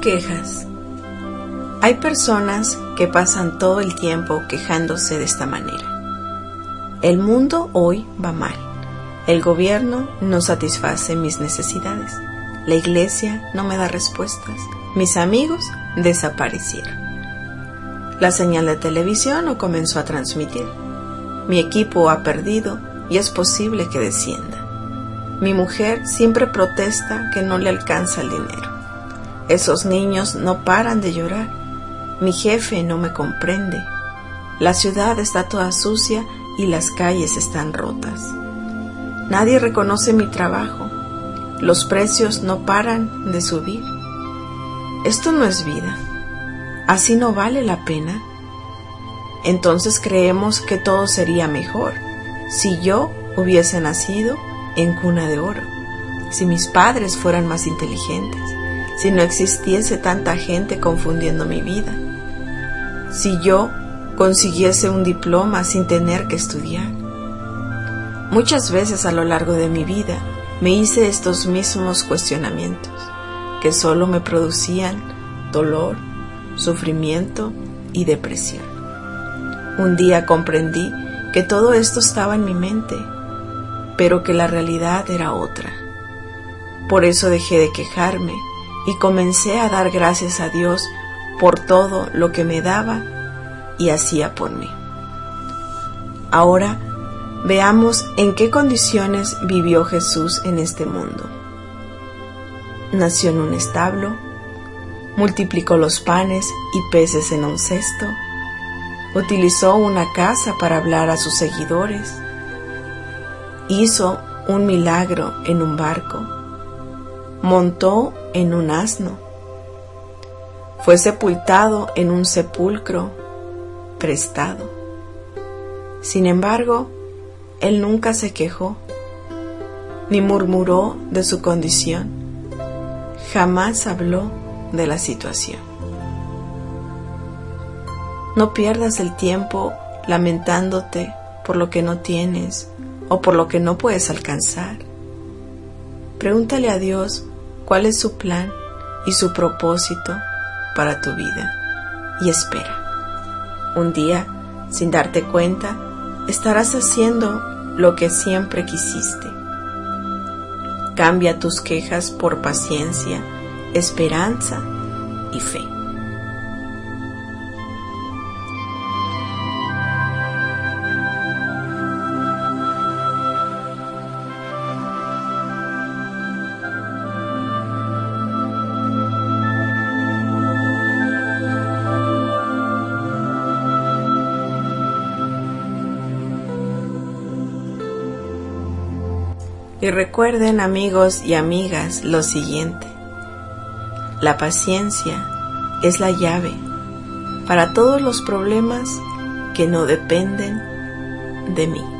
quejas. Hay personas que pasan todo el tiempo quejándose de esta manera. El mundo hoy va mal. El gobierno no satisface mis necesidades. La iglesia no me da respuestas. Mis amigos desaparecieron. La señal de televisión no comenzó a transmitir. Mi equipo ha perdido y es posible que descienda. Mi mujer siempre protesta que no le alcanza el dinero. Esos niños no paran de llorar. Mi jefe no me comprende. La ciudad está toda sucia y las calles están rotas. Nadie reconoce mi trabajo. Los precios no paran de subir. Esto no es vida. ¿Así no vale la pena? Entonces creemos que todo sería mejor si yo hubiese nacido en cuna de oro, si mis padres fueran más inteligentes, si no existiese tanta gente confundiendo mi vida, si yo consiguiese un diploma sin tener que estudiar. Muchas veces a lo largo de mi vida me hice estos mismos cuestionamientos, que solo me producían dolor, sufrimiento y depresión. Un día comprendí que todo esto estaba en mi mente, pero que la realidad era otra. Por eso dejé de quejarme y comencé a dar gracias a Dios por todo lo que me daba y hacía por mí. Ahora veamos en qué condiciones vivió Jesús en este mundo. Nació en un establo, multiplicó los panes y peces en un cesto, utilizó una casa para hablar a sus seguidores, hizo un milagro en un barco, montó en un asno, fue sepultado en un sepulcro prestado. Sin embargo, él nunca se quejó, ni murmuró de su condición, jamás habló de la situación. No pierdas el tiempo lamentándote por lo que no tienes o por lo que no puedes alcanzar. Pregúntale a Dios cuál es su plan y su propósito para tu vida y espera. Un día, sin darte cuenta, estarás haciendo lo que siempre quisiste. Cambia tus quejas por paciencia, esperanza y fe. Y recuerden, amigos y amigas, lo siguiente: la paciencia es la llave para todos los problemas que no dependen de mí.